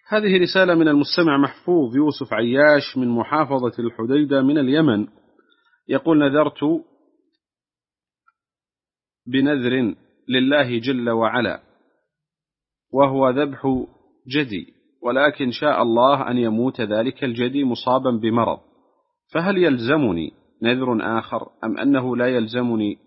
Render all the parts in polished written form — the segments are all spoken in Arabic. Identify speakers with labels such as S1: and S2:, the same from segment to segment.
S1: هذه رسالة من المستمع محفوظ يوسف عياش من محافظة الحديدة من اليمن، يقول: نذرت بنذر لله جل وعلا وهو ذبح جدي، ولكن شاء الله أن يموت ذلك الجدي مصابا بمرض، فهل يلزمني نذر آخر أم أنه لا يلزمني؟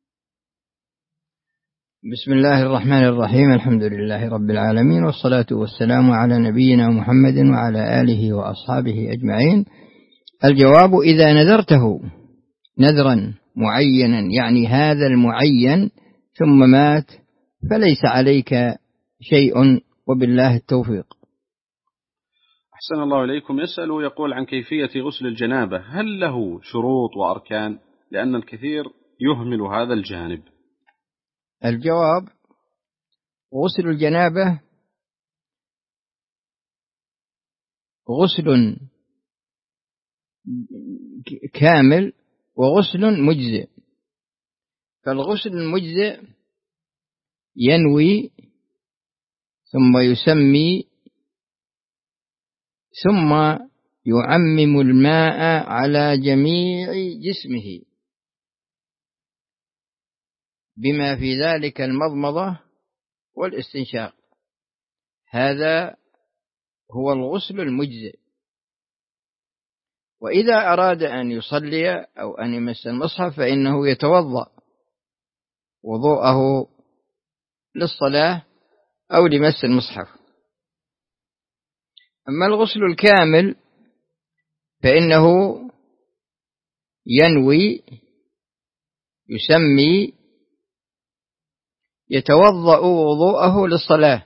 S2: بسم الله الرحمن الرحيم. الحمد لله رب العالمين، والصلاة والسلام على نبينا محمد وعلى آله وأصحابه أجمعين. الجواب: إذا نذرته نذرا معينا، يعني هذا المعين، ثم مات، فليس عليك شيء، وبالله التوفيق.
S1: أحسن الله إليكم. يسأل يقول عن كيفية غسل الجنابة، هل له شروط وأركان؟ لأن الكثير يهمل هذا الجانب.
S2: الجواب: غسل الجنابة غسل كامل وغسل مجزئ. فالغسل المجزئ ينوي ثم يسمي ثم يعمم الماء على جميع جسمه، بما في ذلك المضمضة والاستنشاق. هذا هو الغسل المجزئ. وإذا أراد أن يصلي أو أن يمس المصحف فإنه يتوضأ وضوءه للصلاة أو لمس المصحف. أما الغسل الكامل فإنه ينوي، يسمي، يتوضأ وضوءه للصلاة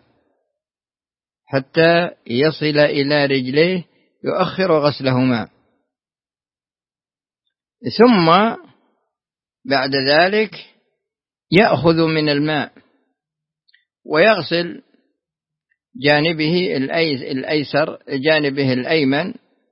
S2: حتى يصل إلى رجليه، يؤخر غسلهما، ثم بعد ذلك يأخذ من الماء ويغسل جانبه الأيسر، جانبه الأيمن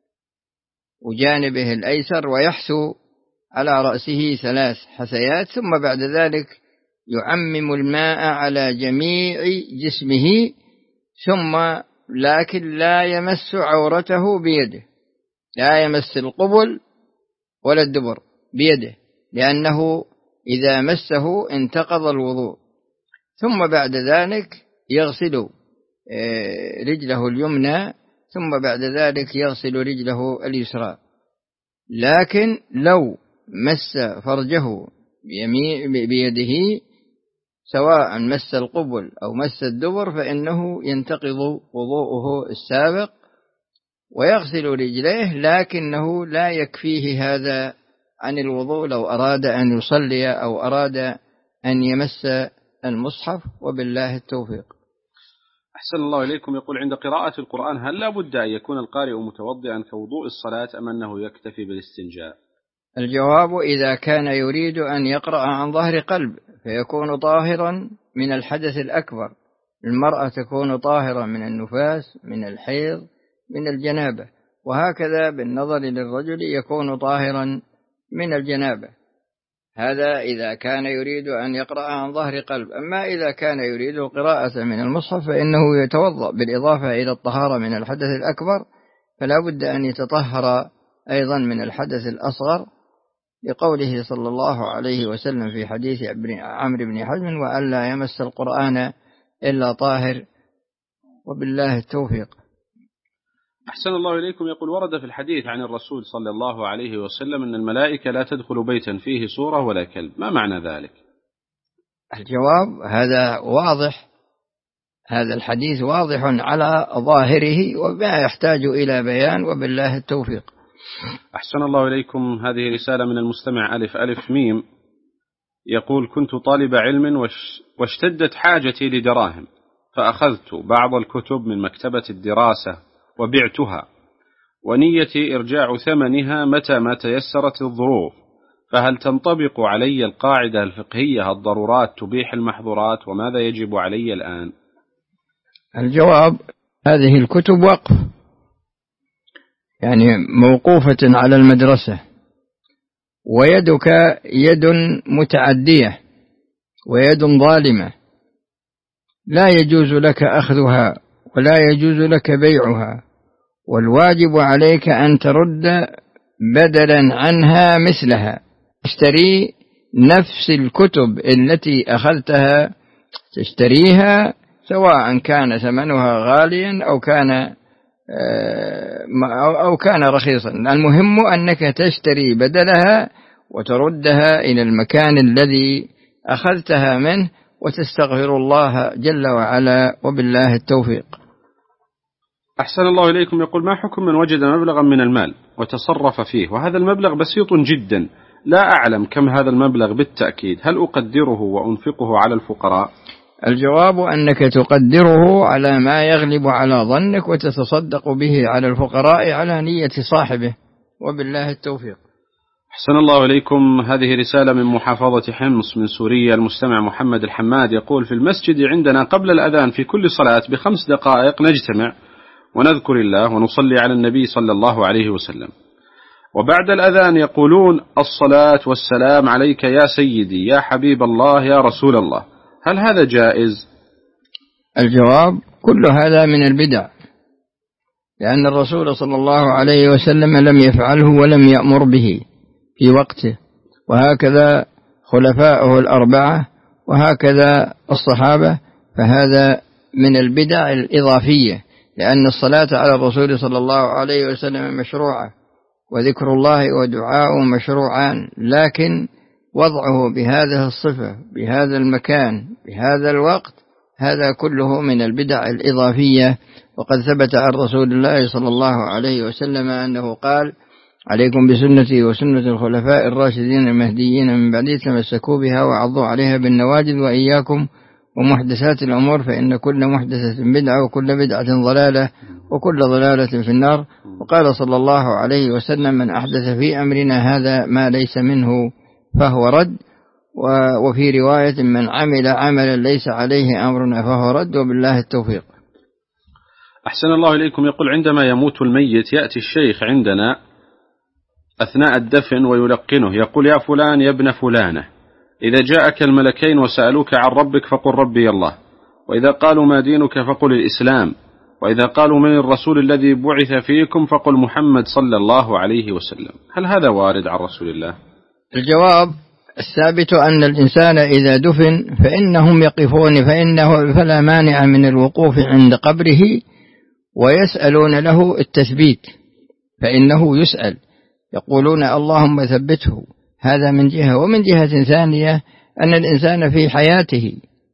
S2: وجانبه الأيسر، ويحثو على رأسه 3 حثيات، ثم بعد ذلك يعمم الماء على جميع جسمه، ثم لكن لا يمس عورته بيده، لا يمس القبل ولا الدبر بيده، لأنه إذا مسه انتقض الوضوء. ثم بعد ذلك يغسل رجله اليمنى، ثم بعد ذلك يغسل رجله اليسرى. لكن لو مس فرجه بيده، سواء مس القبل أو مس الدبر، فإنه ينتقض وضوءه السابق ويغسل رجليه، لكنه لا يكفيه هذا عن الوضوء لو أراد أن يصلي أو أراد أن يمس المصحف، وبالله التوفيق.
S1: أحسن الله إليكم. يقول: عند قراءة القرآن هل لا بد أن يكون القارئ متوضئا كوضوء الصلاة أم أنه يكتفي بالاستنجاء؟
S2: الجواب: إذا كان يريد أن يقرأ عن ظهر قلب فيكون طاهرا من الحدث الأكبر. المرأة تكون طاهرة من النفاس، من الحيض، من الجنابة، وهكذا بالنظر للرجل يكون طاهرا من الجنابة. هذا إذا كان يريد أن يقرأ عن ظهر قلب. أما إذا كان يريد قراءة من المصحف فإنه يتوضأ بالإضافة إلى الطهارة من الحدث الأكبر، فلا بد أن يتطهر أيضا من الحدث الأصغر، لقوله صلى الله عليه وسلم في حديث عمرو بن حزم: وألا يمس القرآن إلا طاهر، وبالله التوفيق.
S1: أحسن الله إليكم. يقول: ورد في الحديث عن الرسول صلى الله عليه وسلم أن الملائكة لا تدخل بيتا فيه صورة ولا كلب، ما معنى ذلك؟
S2: الجواب: هذا واضح، هذا الحديث واضح على ظاهره وما يحتاج إلى بيان، وبالله التوفيق.
S1: أحسن الله إليكم. هذه رسالة من المستمع ألف ألف ميم، يقول: كنت طالب علم واشتدت حاجتي لدراهم، فأخذت بعض الكتب من مكتبة الدراسة وبعتها، ونيتي إرجاع ثمنها متى ما تيسرت الظروف، فهل تنطبق علي القاعدة الفقهية الضرورات تبيح المحظورات، وماذا يجب علي الآن؟
S2: الجواب: هذه الكتب وقف، يعني موقوفة على المدرسة، ويدك يد متعدية ويد ظالمة، لا يجوز لك أخذها ولا يجوز لك بيعها، والواجب عليك أن ترد بدلا عنها مثلها. اشتري نفس الكتب التي أخذتها، تشتريها سواء كان ثمنها غاليا أو كان رخيصا، المهم أنك تشتري بدلها وتردها إلى المكان الذي أخذتها منه، وتستغفر الله جل وعلا، وبالله التوفيق.
S1: أحسن الله إليكم. يقول: ما حكم من وجد مبلغا من المال وتصرف فيه وهذا المبلغ بسيط جدا، لا أعلم كم هذا المبلغ بالتأكيد، هل أقدره وأنفقه على الفقراء؟
S2: الجواب أنك تقدره على ما يغلب على ظنك، وتتصدق به على الفقراء على نية صاحبه، وبالله التوفيق.
S1: أحسن الله إليكم. هذه رسالة من محافظة حمص من سوريا، المستمع محمد الحماد يقول: في المسجد عندنا قبل الأذان في كل صلاة ب5 دقائق نجتمع ونذكر الله ونصلي على النبي صلى الله عليه وسلم، وبعد الأذان يقولون: الصلاة والسلام عليك يا سيدي يا حبيب الله يا رسول الله، هل هذا جائز؟
S2: الجواب: كل هذا من البدع، لأن الرسول صلى الله عليه وسلم لم يفعله ولم يأمر به في وقته، وهكذا خلفاؤه الأربعة، وهكذا الصحابة، فهذا من البدع الإضافية، لأن الصلاة على الرسول صلى الله عليه وسلم مشروعة، وذكر الله ودعاءه مشروعان، لكن وضعه بهذه الصفة بهذا المكان بهذا الوقت هذا كله من البدع الإضافية. وقد ثبت عن رسول الله صلى الله عليه وسلم أنه قال: عليكم بسنتي وسنة الخلفاء الراشدين المهديين من بعدي، تمسكوا بها وعضوا عليها بالنواجذ، وإياكم ومحدثات الأمور، فإن كل محدثة بدعة وكل بدعة ضلالة وكل ضلالة في النار. وقال صلى الله عليه وسلم: من أحدث في أمرنا هذا ما ليس منه فهو رد، وفي رواية: من عمل عملا ليس عليه أمرنا فهو رد، وبالله التوفيق.
S1: أحسن الله إليكم. يقول: عندما يموت الميت يأتي الشيخ عندنا أثناء الدفن ويلقنه، يقول: يا فلان يا ابن فلانة، إذا جاءك الملكين وسألوك عن ربك فقل ربي الله، وإذا قالوا ما دينك فقل الإسلام، وإذا قالوا من الرسول الذي بعث فيكم فقل محمد صلى الله عليه وسلم، هل هذا وارد عن رسول الله؟
S2: الجواب: الثابت أن الإنسان إذا دفن فإنهم يقفون فلا مانع من الوقوف عند قبره ويسألون له التثبيت، فإنه يسأل، يقولون اللهم ثبته، هذا من جهة. ومن جهة ثانية أن الإنسان في حياته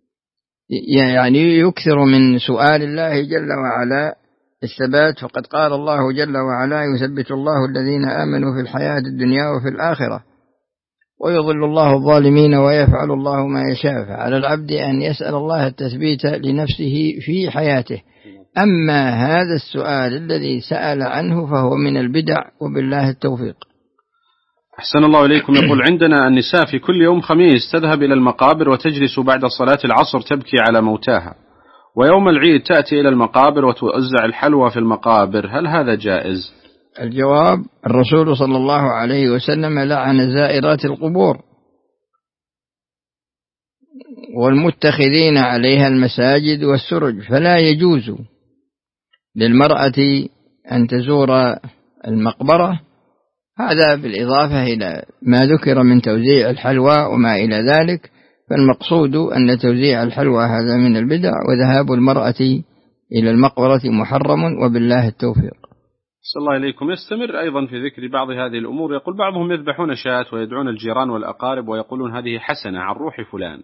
S2: يعني يكثر من سؤال الله جل وعلا الثبات، فقد قال الله جل وعلا: يثبت الله الذين آمنوا في الحياة الدنيا وفي الآخرة ويضل الله الظالمين ويفعل الله ما يشاء. فعلى العبد أن يسأل الله التثبيت لنفسه في حياته. أما هذا السؤال الذي سأل عنه فهو من البدع، وبالله التوفيق.
S1: أحسن الله إليكم. يقول: عندنا النساء في كل يوم خميس تذهب إلى المقابر وتجلس بعد صلاة العصر تبكي على موتاها، ويوم العيد تأتي إلى المقابر وتوزع الحلوى في المقابر، هل هذا جائز؟
S2: الجواب: الرسول صلى الله عليه وسلم لعن زائرات القبور والمتخذين عليها المساجد والسرج، فلا يجوز للمرأة أن تزور المقبرة، هذا بالإضافة إلى ما ذكر من توزيع الحلوى وما إلى ذلك. فالمقصود أن توزيع الحلوى هذا من البدع، وذهاب المرأة إلى المقبرة محرم، وبالله التوفيق.
S1: صلى الله إليكم. يستمر أيضا في ذكر بعض هذه الأمور، يقول: بعضهم يذبحون شاة ويدعون الجيران والأقارب ويقولون هذه حسنة عن روح فلان.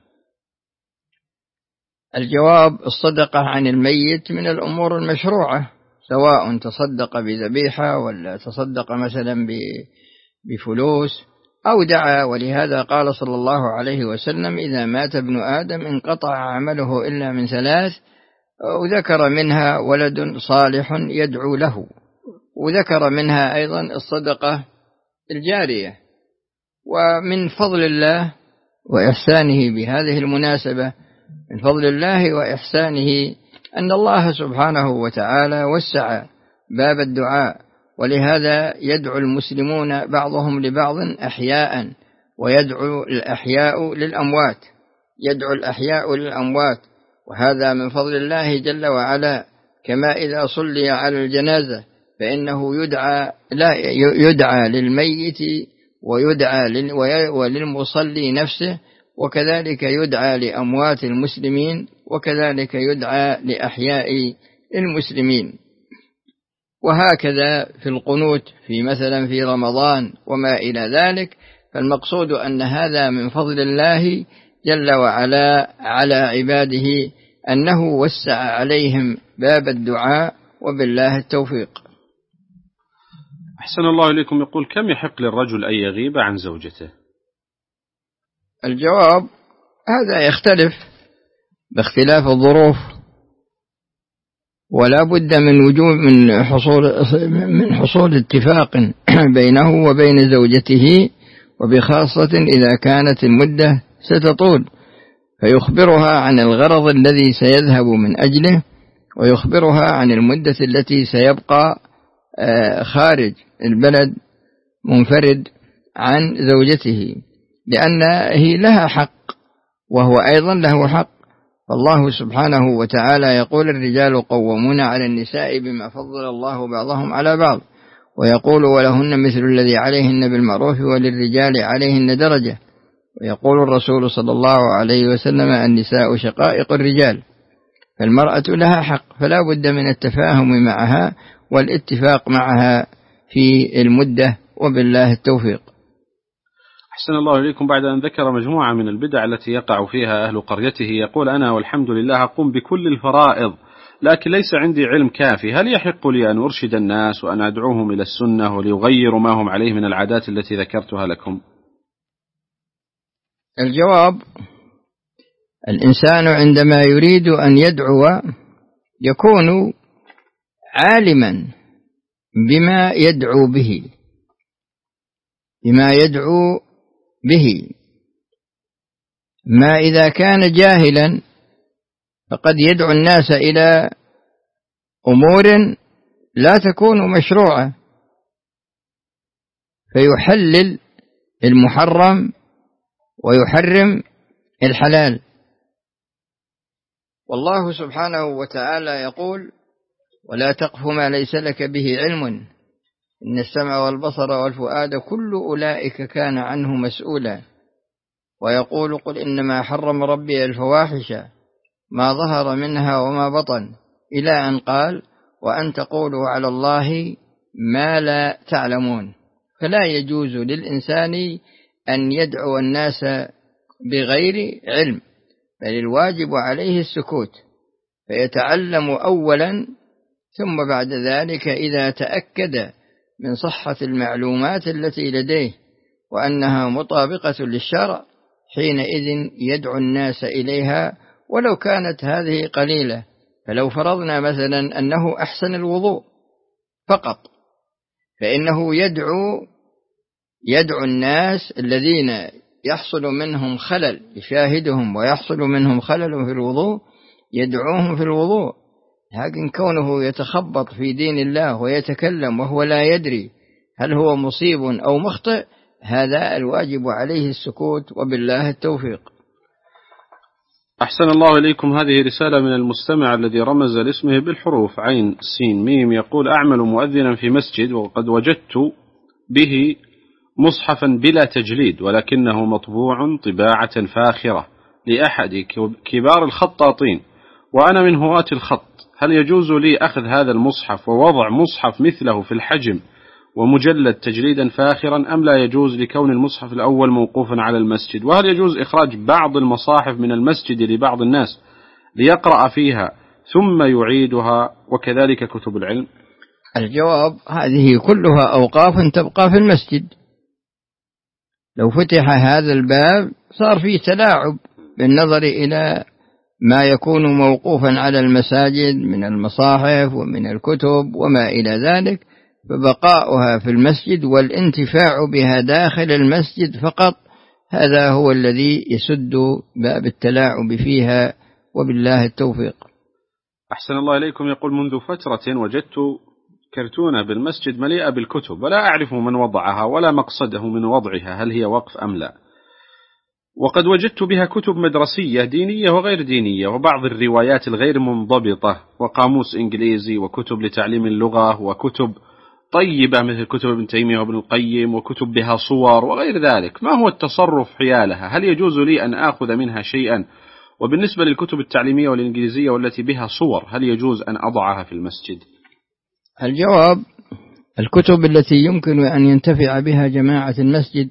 S2: الجواب: الصدقة عن الميت من الأمور المشروعة، سواء تصدق بذبيحة ولا تصدق مثلا بفلوس أو دعا. ولهذا قال صلى الله عليه وسلم: إذا مات ابن آدم انقطع عمله إلا من 3، وذكر منها ولد صالح يدعو له، وذكر منها أيضا الصدقة الجارية. ومن فضل الله وإحسانه بهذه المناسبة، من فضل الله وإحسانه أن الله سبحانه وتعالى وسع باب الدعاء، ولهذا يدعو المسلمون بعضهم لبعض أحياء، ويدعو الأحياء للأموات، يدعو الأحياء للأموات، وهذا من فضل الله جل وعلا، كما إذا صلي على الجنازة فإنه يدعى للميت ويدعى وللمصلي نفسه، وكذلك يدعى لأموات المسلمين، وكذلك يدعى لأحياء المسلمين. وهكذا في القنوت مثلا في رمضان وما إلى ذلك. فالمقصود أن هذا من فضل الله جل وعلا على عباده، أنه وسع عليهم باب الدعاء، وبالله التوفيق.
S1: أحسن الله إليكم. يقول: كم يحق للرجل أن يغيب عن زوجته؟
S2: الجواب: هذا يختلف باختلاف الظروف، ولا بد من حصول اتفاق بينه وبين زوجته، وبخاصة إذا كانت المدة ستطول، فيخبرها عن الغرض الذي سيذهب من أجله، ويخبرها عن المدة التي سيبقى خارج البلد منفرد عن زوجته، لأن هي لها حق وهو أيضا له حق. فالله سبحانه وتعالى يقول: الرجال قوامون على النساء بما فضل الله بعضهم على بعض، ويقول: ولهن مثل الذي عليهن بالمعروف وللرجال عليهن درجة، ويقول الرسول صلى الله عليه وسلم: النساء شقائق الرجال. فالمرأة لها حق، فلا بد من التفاهم معها والاتفاق معها في المدة، وبالله التوفيق.
S1: أحسن الله إليكم. بعد أن ذكر مجموعة من البدع التي يقع فيها أهل قريته، يقول: أنا والحمد لله أقوم بكل الفرائض، لكن ليس عندي علم كافي، هل يحق لي أن أرشد الناس وأن أدعوهم إلى السنة وليغيروا ما هم عليه من العادات التي ذكرتها لكم؟
S2: الجواب: الإنسان عندما يريد أن يدعو يكون عالما بما يدعو به، ما إذا كان جاهلا فقد يدعو الناس إلى أمور لا تكون مشروعة، فيحلل المحرم ويحرم الحلال. والله سبحانه وتعالى يقول: ولا تقف ما ليس لك به علم، إن السمع والبصر والفؤاد كل أولئك كان عنه مسؤولا. ويقول: قل إنما حرم ربي الفواحش ما ظهر منها وما بطن، إلى أن قال: وأن تقولوا على الله ما لا تعلمون. فلا يجوز للإنسان أن يدعو الناس بغير علم، بل الواجب عليه السكوت، فيتعلم أولا، ثم بعد ذلك إذا تأكد من صحة المعلومات التي لديه وأنها مطابقة للشرع، حينئذ يدعو الناس إليها ولو كانت هذه قليلة. فلو فرضنا مثلا أنه أحسن الوضوء فقط، فإنه يدعو الناس الذين يحصل منهم خلل، يشاهدهم ويحصل منهم خلل في الوضوء، يدعوهم في الوضوء. لكن كونه يتخبط في دين الله ويتكلم وهو لا يدري هل هو مصيب أو مخطئ، هذا الواجب عليه السكوت، وبالله التوفيق.
S1: أحسن الله إليكم. هذه رسالة من المستمع الذي رمز لاسمه بالحروف عين سين ميم. يقول: أعمل مؤذنا في مسجد، وقد وجدت به مصحفا بلا تجليد، ولكنه مطبوع طباعة فاخرة لأحد كبار الخطاطين، وأنا من هواة الخط، هل يجوز لي أخذ هذا المصحف ووضع مصحف مثله في الحجم ومجلد تجليدا فاخرا، أم لا يجوز لكون المصحف الأول موقوفا على المسجد؟ وهل يجوز إخراج بعض المصاحف من المسجد لبعض الناس ليقرأ فيها ثم يعيدها، وكذلك كتب العلم؟
S2: الجواب: هذه كلها أوقاف تبقى في المسجد. لو فتح هذا الباب صار فيه تلاعب بالنظر إلى ما يكون موقوفا على المساجد من المصاحف ومن الكتب وما إلى ذلك، فبقاؤها في المسجد والانتفاع بها داخل المسجد فقط، هذا هو الذي يسد باب التلاعب فيها، وبالله التوفيق.
S1: أحسن الله إليكم. يقول: منذ فترة وجدت كرتونة بالمسجد مليئة بالكتب، ولا أعرف من وضعها ولا مقصده من وضعها، هل هي وقف أم لا؟ وقد وجدت بها كتب مدرسية دينية وغير دينية، وبعض الروايات الغير منضبطة، وقاموس إنجليزي، وكتب لتعليم اللغة، وكتب طيبة مثل كتب ابن تيمية وابن القيم، وكتب بها صور وغير ذلك. ما هو التصرف حيالها؟ هل يجوز لي أن آخذ منها شيئا؟ وبالنسبة للكتب التعليمية والإنجليزية والتي بها صور، هل يجوز أن أضعها في المسجد؟
S2: الجواب: الكتب التي يمكن أن ينتفع بها جماعة المسجد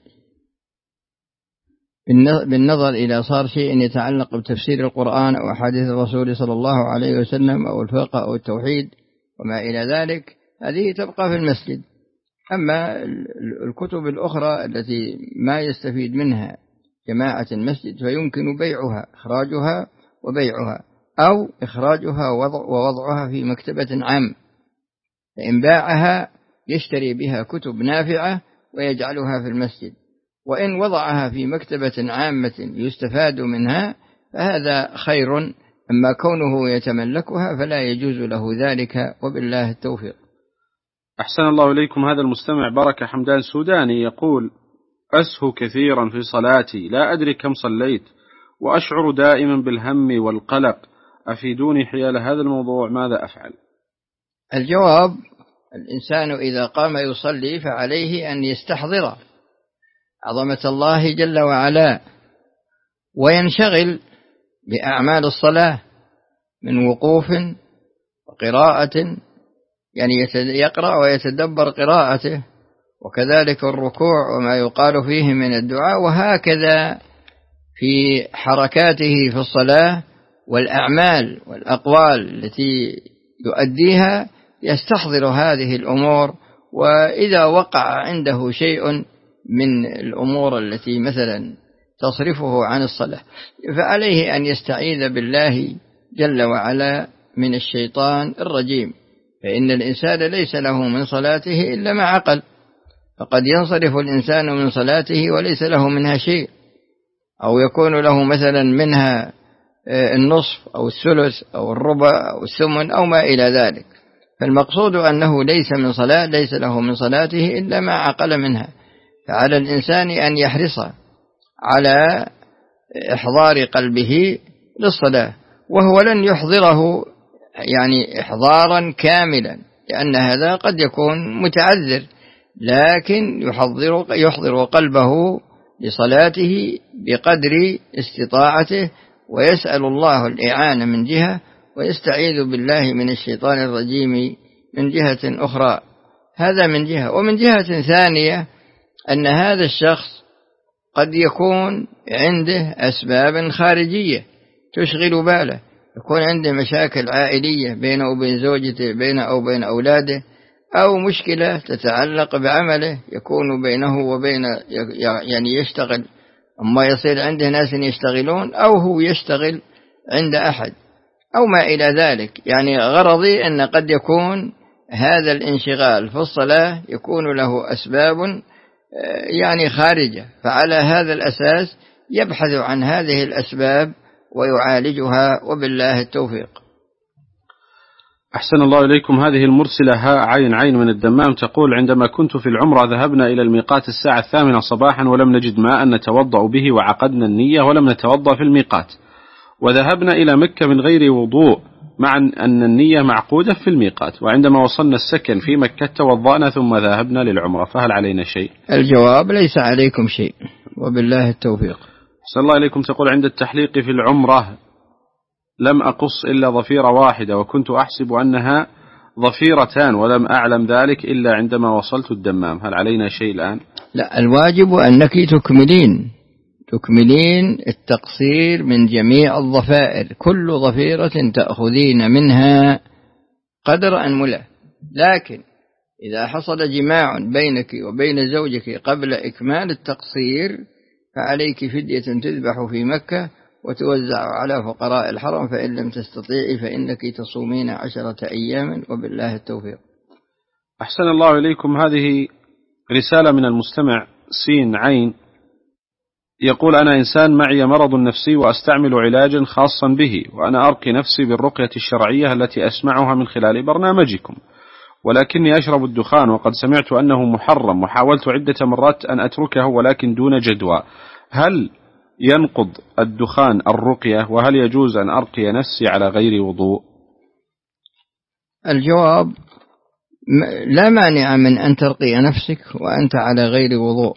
S2: بالنظر إلى صار شيء يتعلق بتفسير القرآن أو أحاديث الرسول صلى الله عليه وسلم أو الفقه أو التوحيد وما إلى ذلك، هذه تبقى في المسجد. أما الكتب الأخرى التي ما يستفيد منها جماعة المسجد فيمكن بيعها، إخراجها وبيعها، أو إخراجها ووضعها في مكتبة عامة، فإن باعها يشتري بها كتب نافعة ويجعلها في المسجد، وإن وضعها في مكتبة عامة يستفاد منها فهذا خير. أما كونه يتملكها فلا يجوز له ذلك، وبالله التوفيق.
S1: أحسن الله إليكم. هذا المستمع بركة حمدان سوداني يقول: أسهو كثيرا في صلاتي، لا أدري كم صليت، وأشعر دائما بالهم والقلق، أفيدوني حيال هذا الموضوع، ماذا أفعل؟
S2: الجواب: الإنسان إذا قام يصلي فعليه أن يستحضر عظمة الله جل وعلا، وينشغل بأعمال الصلاة من وقوف وقراءة، يعني يقرأ ويتدبر قراءته، وكذلك الركوع وما يقال فيه من الدعاء، وهكذا في حركاته في الصلاة والأعمال والأقوال التي يؤديها يستحضر هذه الأمور. وإذا وقع عنده شيء من الأمور التي مثلا تصرفه عن الصلاة فعليه أن يستعيذ بالله جل وعلا من الشيطان الرجيم، فإن الإنسان ليس له من صلاته إلا ما عقل، فقد ينصرف الإنسان من صلاته وليس له منها شيء، أو يكون له مثلا منها النصف أو الثلث أو الربع أو الثمن أو ما إلى ذلك. فالمقصود أنه ليس له من صلاته إلا ما عقل منها. فعلى الإنسان أن يحرص على إحضار قلبه للصلاة، وهو لن يحضره يعني إحضارا كاملا، لأن هذا قد يكون متعذر، لكن يحضر قلبه لصلاته بقدر استطاعته، ويسأل الله الإعانة من جهة، ويستعيذ بالله من الشيطان الرجيم من جهة أخرى. هذا من جهة. ومن جهة ثانية أن هذا الشخص قد يكون عنده أسباب خارجية تشغل باله، يكون عنده مشاكل عائلية بينه وبين زوجته، بينه أو بين أولاده، أو مشكلة تتعلق بعمله يكون بينه وبين يعني يشتغل، أما يصير عنده ناس يشتغلون، أو هو يشتغل عند أحد أو ما إلى ذلك. يعني غرضي أن قد يكون هذا الانشغال في الصلاة يكون له أسباب يعني خارجة، فعلى هذا الأساس يبحث عن هذه الأسباب ويعالجها، وبالله التوفيق.
S1: أحسن الله إليكم. هذه المرسلة عين من الدمام تقول: عندما كنت في العمرة ذهبنا إلى الميقات 8:00 صباحا، ولم نجد ماء نتوضأ به، وعقدنا النية ولم نتوضأ في الميقات، وذهبنا إلى مكة من غير وضوء، مع أن النية معقودة في الميقات، وعندما وصلنا السكن في مكة توضأنا ثم ذهبنا للعمرة، فهل علينا شيء؟
S2: الجواب: ليس عليكم شيء، وبالله التوفيق.
S1: أحسن الله إليكم. تقول: عند التحليق في العمرة لم أقص إلا ضفيرة واحدة، وكنت أحسب أنها ضفيرتان، ولم أعلم ذلك إلا عندما وصلت الدمام، هل علينا شيء الآن؟
S2: لا، الواجب أنك تكملين التقصير من جميع الضفائر، كل ضفيرة تأخذين منها قدر أنملة. لكن إذا حصل جماع بينك وبين زوجك قبل إكمال التقصير فعليك فدية تذبح في مكة وتوزع على فقراء الحرم، فإن لم تستطيعي فإنك تصومين 10 أيام، وبالله التوفيق.
S1: أحسن الله إليكم. هذه رسالة من المستمع سين عين يقول: أنا إنسان معي مرض نفسي وأستعمل علاجا خاصا به، وأنا أرقي نفسي بالرقية الشرعية التي أسمعها من خلال برنامجكم، ولكني أشرب الدخان، وقد سمعت أنه محرم، وحاولت عدة مرات أن أتركه ولكن دون جدوى. هل ينقض الدخان الرقية؟ وهل يجوز أن أرقي نفسي على غير وضوء؟
S2: الجواب: لا مانع من أن ترقي نفسك وأنت على غير وضوء.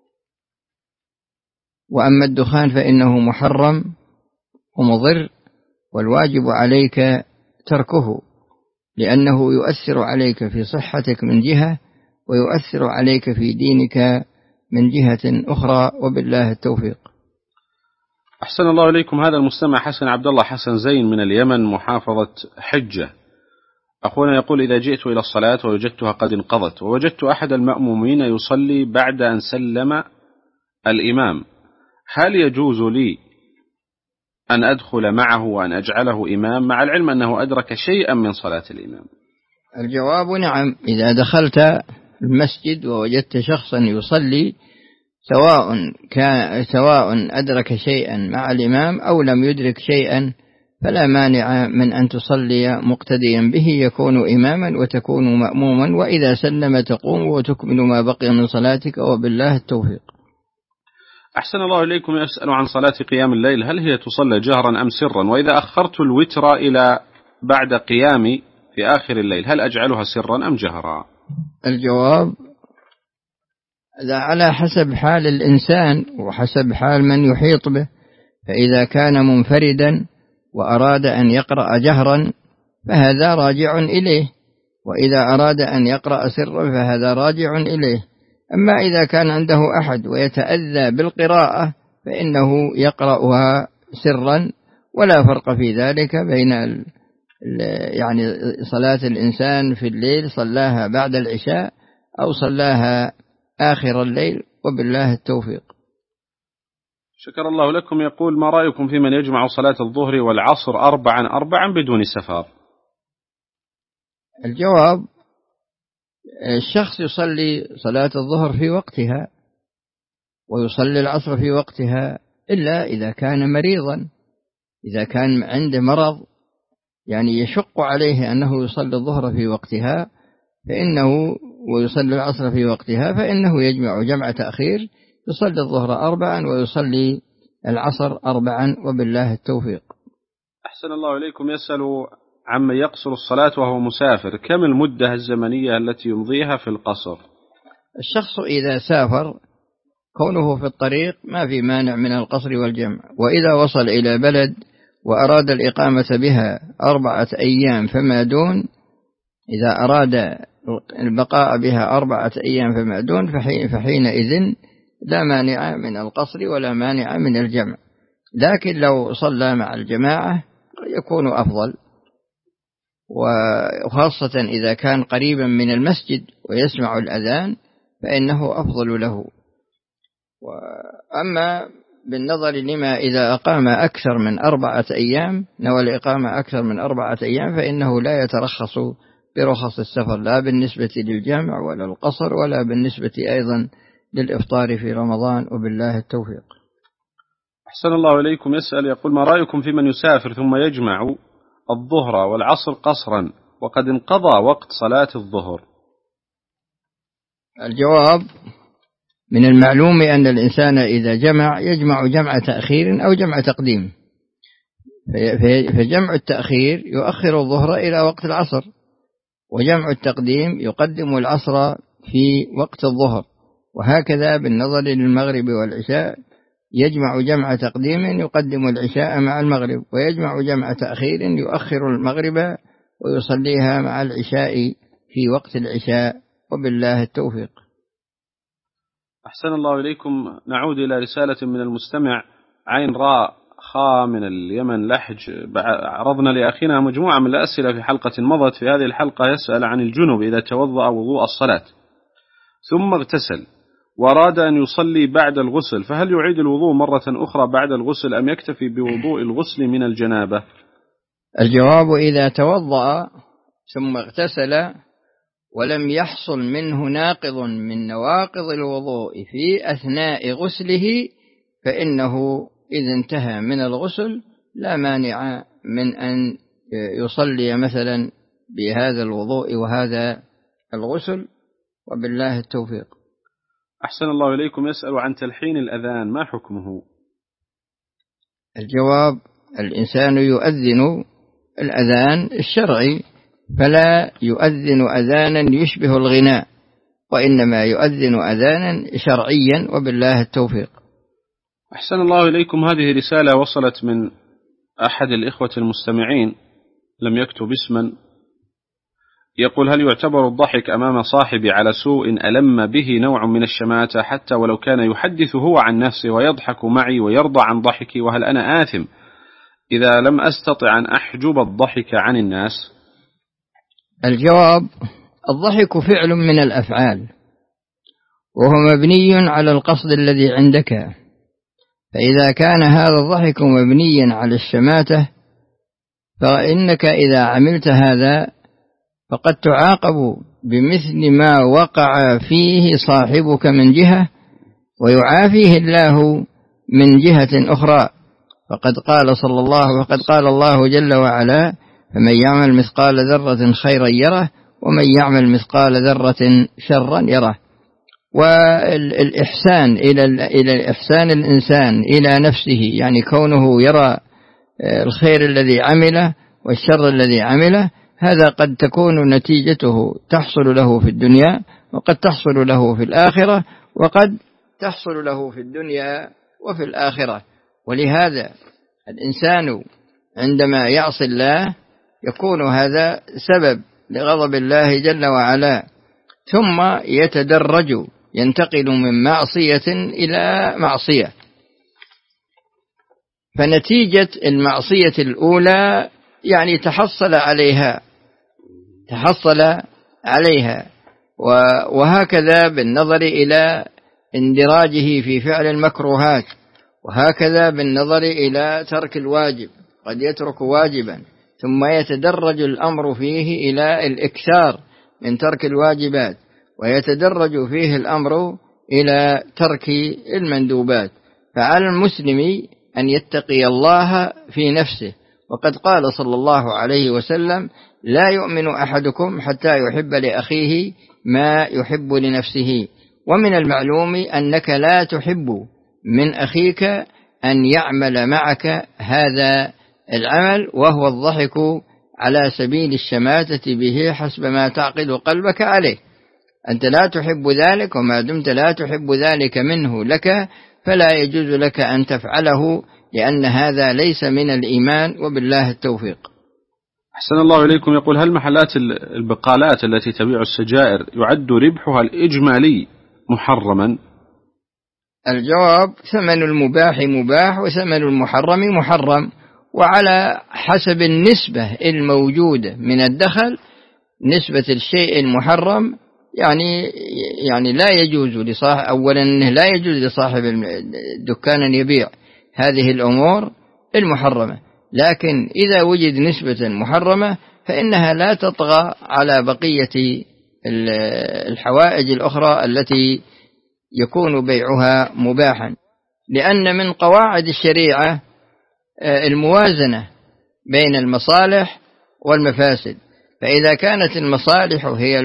S2: وأما الدخان فإنه محرم ومضر، والواجب عليك تركه، لأنه يؤثر عليك في صحتك من جهة، ويؤثر عليك في دينك من جهة أخرى، وبالله التوفيق.
S1: أحسن الله إليكم. هذا المستمع حسن عبد الله حسن زين من اليمن محافظة حجة، أخونا يقول: إذا جئت إلى الصلاة ووجدتها قد انقضت، ووجدت أحد المأمومين يصلي بعد أن سلم الإمام، هل يجوز لي أن أدخل معه وأن أجعله إمام، مع العلم أنه أدرك شيئا من صلاة الإمام؟
S2: الجواب: نعم. إذا دخلت المسجد ووجدت شخصا يصلي، سواء أدرك شيئا مع الإمام أو لم يدرك شيئا، فلا مانع من أن تصلي مقتديا به، يكون إماما وتكون مأموما، وإذا سلم تقوم وتكمل ما بقي من صلاتك، وبالله التوفيق.
S1: أحسن الله إليكم. يسأل عن صلاة قيام الليل، هل هي تصلى جهرا أم سرا؟ وإذا أخرت الوتر إلى بعد قيامي في آخر الليل، هل أجعلها سرا أم جهرا؟
S2: الجواب: هذا على حسب حال الإنسان وحسب حال من يحيط به. فإذا كان منفردا وأراد أن يقرأ جهرا فهذا راجع إليه، وإذا أراد أن يقرأ سرا فهذا راجع إليه. أما إذا كان عنده أحد ويتأذى بالقراءة فإنه يقرأها سرا، ولا فرق في ذلك بين يعني صلاة الإنسان في الليل صلاها بعد العشاء أو صلاها آخر الليل، وبالله التوفيق.
S1: شكر الله لكم. يقول: ما رأيكم في من يجمع صلاة الظهر والعصر 4 بدون سفر؟
S2: الجواب: الشخص يصلي صلاة الظهر في وقتها ويصلي العصر في وقتها، إلا إذا كان مريضا. إذا كان عنده مرض يعني يشق عليه أنه يصلي الظهر في وقتها ويصلي العصر في وقتها، فإنه يجمع جمع تأخير، يصلي الظهر 4 ويصلي العصر 4، وبالله التوفيق.
S1: أحسن الله إليكم. يسأل عمن يقصر الصلاة وهو مسافر، كم المدة الزمنية التي يمضيها في القصر؟
S2: الشخص إذا سافر كونه في الطريق ما في مانع من القصر والجمع، وإذا وصل إلى بلد وأراد الإقامة بها 4 أيام فما دون، إذا أراد البقاء بها 4 أيام فما دون، فحينئذ لا مانع من القصر ولا مانع من الجمع. لكن لو صلى مع الجماعة يكون أفضل، وخاصة إذا كان قريبا من المسجد ويسمع الأذان فإنه أفضل له. وأما بالنظر لما إذا أقام أكثر من 4 أيام، نوى الإقامة أكثر من 4 أيام، فإنه لا يترخص برخص السفر، لا بالنسبة للجامع ولا القصر ولا بالنسبة أيضا للإفطار في رمضان، وبالله التوفيق.
S1: أحسن الله إليكم. يسأل يقول: ما رأيكم في من يسافر ثم يجمع الظهر والعصر قصرا وقد انقضى وقت صلاة الظهر؟
S2: الجواب: من المعلوم أن الإنسان إذا يجمع جمع تأخير أو جمع تقديم، فجمع التأخير يؤخر الظهر إلى وقت العصر، وجمع التقديم يقدم العصر في وقت الظهر، وهكذا بالنظر للمغرب والعشاء، يجمع جمع تقديم يقدم العشاء مع المغرب، ويجمع جمع تأخير يؤخر المغرب ويصليها مع العشاء في وقت العشاء، وبالله التوفيق.
S1: أحسن الله إليكم. نعود إلى رسالة من المستمع عين راء خاء من اليمن لحج. عرضنا لأخينا مجموعة من الأسئلة في حلقة مضت. في هذه الحلقة يسأل عن الجنب إذا توضأ وضوء الصلاة ثم اغتسل وأراد أن يصلي بعد الغسل، فهل يعيد الوضوء مرة أخرى بعد الغسل أم يكتفي بوضوء الغسل من الجنابة؟
S2: الجواب: إذا توضأ ثم اغتسل ولم يحصل منه ناقض من نواقض الوضوء في أثناء غسله، فإنه إذا انتهى من الغسل لا مانع من أن يصلي مثلا بهذا الوضوء وهذا الغسل، وبالله التوفيق.
S1: أحسن الله إليكم. يسأل عن تلحين الأذان، ما حكمه؟
S2: الجواب: الإنسان يؤذن الأذان الشرعي، فلا يؤذن أذانا يشبه الغناء، وإنما يؤذن أذانا شرعيا، وبالله التوفيق.
S1: أحسن الله إليكم. هذه رسالة وصلت من أحد الإخوة المستمعين، لم يكتب اسما، يقول: هل يعتبر الضحك أمام صاحبي على سوء ألم به نوع من الشماتة حتى ولو كان يحدث هو عن نفسه ويضحك معي ويرضى عن ضحكي، وهل أنا آثم إذا لم أستطع أن أحجب الضحك عن الناس؟
S2: الجواب: الضحك فعل من الأفعال، وهو مبني على القصد الذي عندك، فإذا كان هذا الضحك مبنيا على الشماتة فإنك إذا عملت هذا فقد تعاقب بمثل ما وقع فيه صاحبك من جهة، ويعافيه الله من جهة أخرى. فقد قال الله جل وعلا: فمن يعمل مثقال ذرة خيرا يره، ومن يعمل مثقال ذرة شرا يره. والإحسان إلى إحسان الإنسان إلى نفسه، يعني كونه يرى الخير الذي عمله والشر الذي عمله، هذا قد تكون نتيجته تحصل له في الدنيا، وقد تحصل له في الآخرة، وقد تحصل له في الدنيا وفي الآخرة. ولهذا الإنسان عندما يعصي الله يكون هذا سبب لغضب الله جل وعلا، ثم يتدرج، ينتقل من معصية إلى معصية، فنتيجة المعصية الأولى يعني تحصل عليها، وهكذا بالنظر إلى اندراجه في فعل المكروهات، وهكذا بالنظر إلى ترك الواجب، قد يترك واجبا ثم يتدرج الأمر فيه إلى الإكثار من ترك الواجبات، ويتدرج فيه الأمر إلى ترك المندوبات. فعلى المسلم أن يتقي الله في نفسه، وقد قال صلى الله عليه وسلم: لا يؤمن أحدكم حتى يحب لأخيه ما يحب لنفسه. ومن المعلوم أنك لا تحب من أخيك أن يعمل معك هذا العمل، وهو الضحك على سبيل الشماتة به حسب ما تعقد قلبك عليه. أنت لا تحب ذلك، وما دمت لا تحب ذلك منه لك فلا يجوز لك أن تفعله، لأن هذا ليس من الإيمان، وبالله التوفيق.
S1: أحسن الله إليكم. يقول: هل محلات البقالات التي تبيع السجائر يعد ربحها الإجمالي محرما؟
S2: الجواب: ثمن المباح مباح، وثمن المحرم محرم، وعلى حسب النسبة الموجودة من الدخل. نسبة الشيء المحرم يعني لا يجوز لصاحب، أولا لا يجوز لصاحب الدكان أن يبيع هذه الأمور المحرمة، لكن إذا وجد نسبة محرمة فإنها لا تطغى على بقية الحوائج الأخرى التي يكون بيعها مباحا، لأن من قواعد الشريعة الموازنة بين المصالح والمفاسد. فإذا كانت المصالح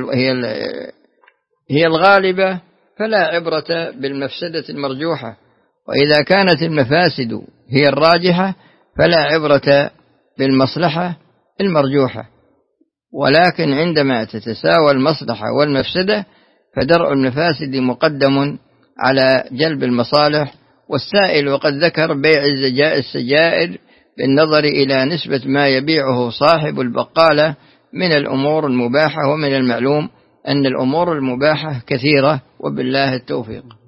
S2: هي الغالبة فلا عبرة بالمفسدة المرجوحة، وإذا كانت المفاسد هي الراجحة فلا عبرة بالمصلحة المرجوحة. ولكن عندما تتساوى المصلحة والمفسدة فدرء المفاسد مقدم على جلب المصالح. والسائل وقد ذكر بيع السجائر بالنظر إلى نسبة ما يبيعه صاحب البقالة من الأمور المباحة، ومن المعلوم أن الأمور المباحة كثيرة، وبالله التوفيق.